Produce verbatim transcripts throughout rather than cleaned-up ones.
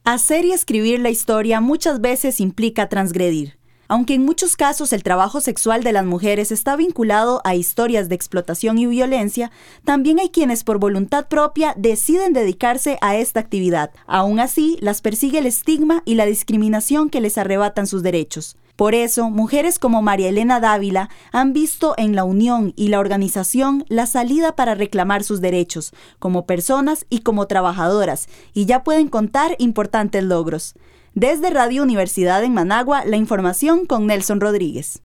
Hacer y escribir la historia muchas veces implica transgredir. Aunque en muchos casos el trabajo sexual de las mujeres está vinculado a historias de explotación y violencia, también hay quienes por voluntad propia deciden dedicarse a esta actividad. Aún así, las persigue el estigma y la discriminación que les arrebatan sus derechos. Por eso, mujeres como María Elena Dávila han visto en la unión y la organización la salida para reclamar sus derechos, como personas y como trabajadoras, y ya pueden contar importantes logros. Desde Radio Universidad en Managua, la información con Nelson Rodríguez.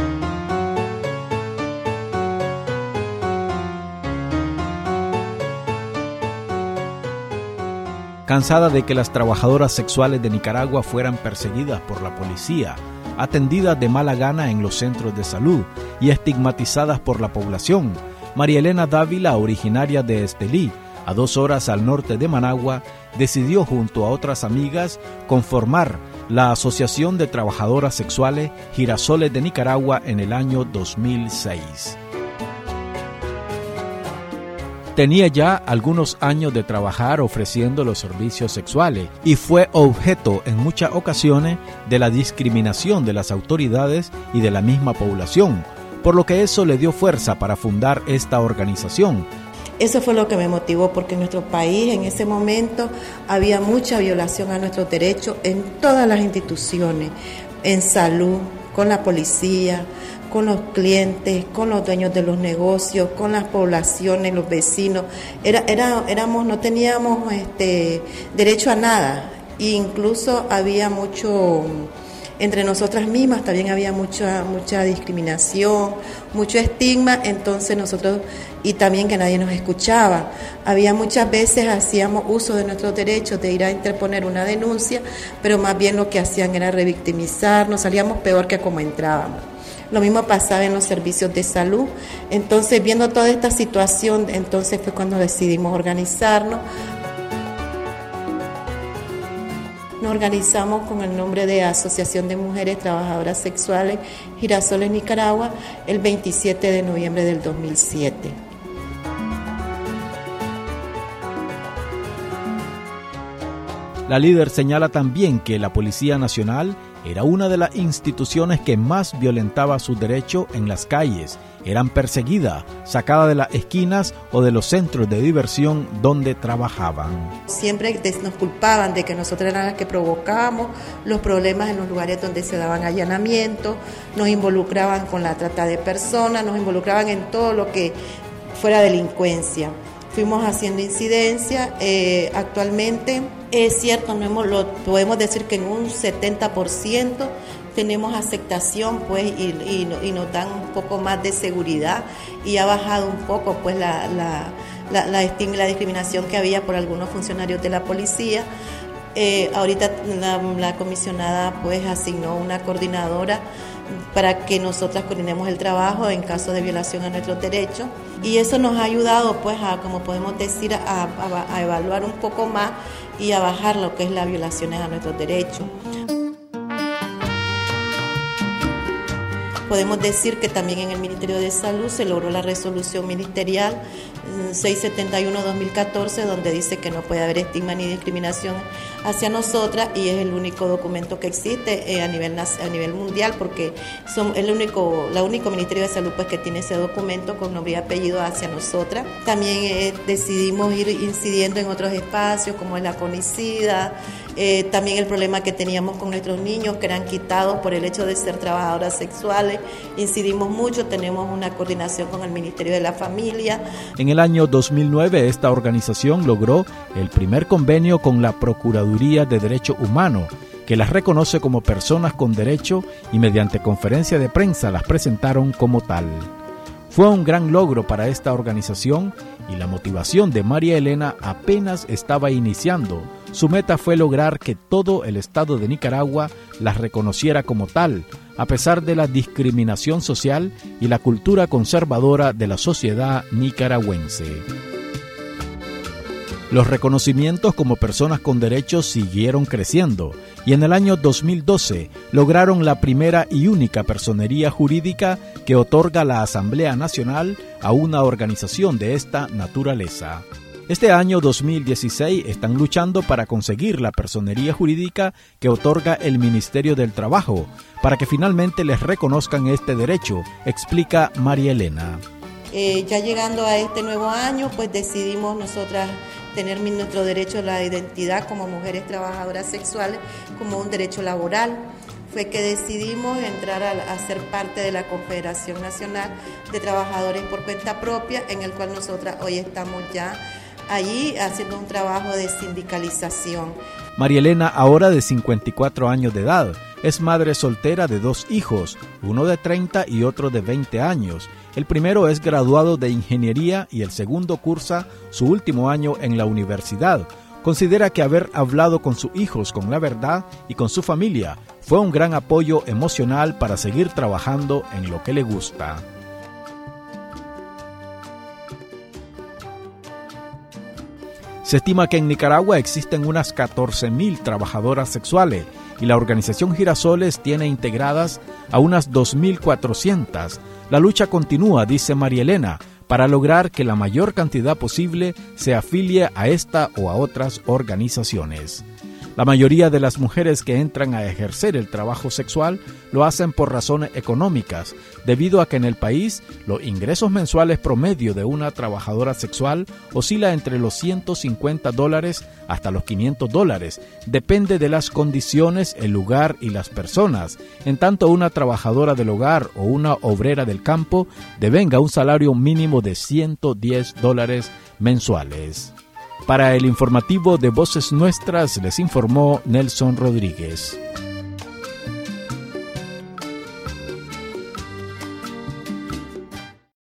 Cansada de que las trabajadoras sexuales de Nicaragua fueran perseguidas por la policía, atendidas de mala gana en los centros de salud y estigmatizadas por la población, María Elena Dávila, originaria de Estelí, a dos horas al norte de Managua, decidió junto a otras amigas conformar la Asociación de Trabajadoras Sexuales Girasoles de Nicaragua en el año dos mil seis. Tenía ya algunos años de trabajar ofreciendo los servicios sexuales y fue objeto en muchas ocasiones de la discriminación de las autoridades y de la misma población, por lo que eso le dio fuerza para fundar esta organización. Eso fue lo que me motivó, porque en nuestro país en ese momento había mucha violación a nuestros derechos en todas las instituciones, en salud, con la policía, con los clientes, con los dueños de los negocios, con las poblaciones, los vecinos. Era, era, éramos, no teníamos este, derecho a nada, e incluso había mucho... Entre nosotras mismas también había mucha mucha discriminación, mucho estigma, entonces nosotros, y también que nadie nos escuchaba. Había muchas veces, hacíamos uso de nuestros derechos de ir a interponer una denuncia, pero más bien lo que hacían era revictimizarnos, salíamos peor que como entrábamos. Lo mismo pasaba en los servicios de salud. Entonces, viendo toda esta situación, entonces fue cuando decidimos organizarnos. Nos organizamos con el nombre de Asociación de Mujeres Trabajadoras Sexuales Girasoles Nicaragua el veintisiete de noviembre del dos mil siete. La líder señala también que la Policía Nacional era una de las instituciones que más violentaba sus derechos en las calles. Eran perseguidas, sacadas de las esquinas o de los centros de diversión donde trabajaban. Siempre nos culpaban de que nosotros éramos las que provocábamos los problemas en los lugares donde se daban allanamientos, nos involucraban con la trata de personas, nos involucraban en todo lo que fuera delincuencia. Fuimos haciendo incidencia, eh, actualmente es cierto, no hemos, lo podemos decir que en un setenta por ciento tenemos aceptación, pues, y, y, y nos dan un poco más de seguridad, y ha bajado un poco, pues, la, la, la, la estigma y la discriminación que había por algunos funcionarios de la policía. Eh, ahorita la, la comisionada, pues, asignó una coordinadora para que nosotras coordinemos el trabajo en caso de violación a nuestros derechos, y eso nos ha ayudado, pues, a, como podemos decir, a, a, a evaluar un poco más y a bajar lo que es las violaciones a nuestros derechos. Podemos decir que también en el Ministerio de Salud se logró la resolución ministerial seiscientos setenta y uno guion dos mil catorce, donde dice que no puede haber estigma ni discriminación hacia nosotras, y es el único documento que existe eh, a nivel a nivel mundial, porque son el único la único Ministerio de Salud, pues, que tiene ese documento con nombre y apellido hacia nosotras. También eh, decidimos ir incidiendo en otros espacios como es la CONICIDA, eh, también el problema que teníamos con nuestros niños que eran quitados por el hecho de ser trabajadoras sexuales. Incidimos mucho, tenemos una coordinación con el Ministerio de la Familia. En el año dos mil nueve, esta organización logró el primer convenio con la Procuraduría de Derechos Humanos, que las reconoce como personas con derecho, y mediante conferencia de prensa las presentaron como tal. Fue un gran logro para esta organización, y la motivación de María Elena apenas estaba iniciando. Su meta fue lograr que todo el estado de Nicaragua las reconociera como tal, a pesar de la discriminación social y la cultura conservadora de la sociedad nicaragüense. Los reconocimientos como personas con derechos siguieron creciendo, y en el año dos mil doce lograron la primera y única personería jurídica que otorga la Asamblea Nacional a una organización de esta naturaleza. Este año dos mil dieciséis están luchando para conseguir la personería jurídica que otorga el Ministerio del Trabajo, para que finalmente les reconozcan este derecho, explica María Elena. Eh, ya llegando a este nuevo año, pues decidimos nosotras tener nuestro derecho a la identidad como mujeres trabajadoras sexuales como un derecho laboral. Fue que decidimos entrar a, a ser parte de la Confederación Nacional de Trabajadores por Cuenta Propia, en el cual nosotras hoy estamos ya allí haciendo un trabajo de sindicalización. María Elena, ahora de cincuenta y cuatro años de edad, es madre soltera de dos hijos, uno de treinta y otro de veinte años. El primero es graduado de ingeniería y el segundo cursa su último año en la universidad. Considera que haber hablado con sus hijos con la verdad y con su familia fue un gran apoyo emocional para seguir trabajando en lo que le gusta. Se estima que en Nicaragua existen unas catorce mil trabajadoras sexuales y la organización Girasoles tiene integradas a unas dos mil cuatrocientas. La lucha continúa, dice María Elena, para lograr que la mayor cantidad posible se afilie a esta o a otras organizaciones. La mayoría de las mujeres que entran a ejercer el trabajo sexual lo hacen por razones económicas, debido a que en el país los ingresos mensuales promedio de una trabajadora sexual oscila entre los ciento cincuenta dólares hasta los quinientos dólares. Depende de las condiciones, el lugar y las personas. En tanto, una trabajadora del hogar o una obrera del campo devenga un salario mínimo de ciento diez dólares mensuales. Para el informativo de Voces Nuestras les informó Nelson Rodríguez.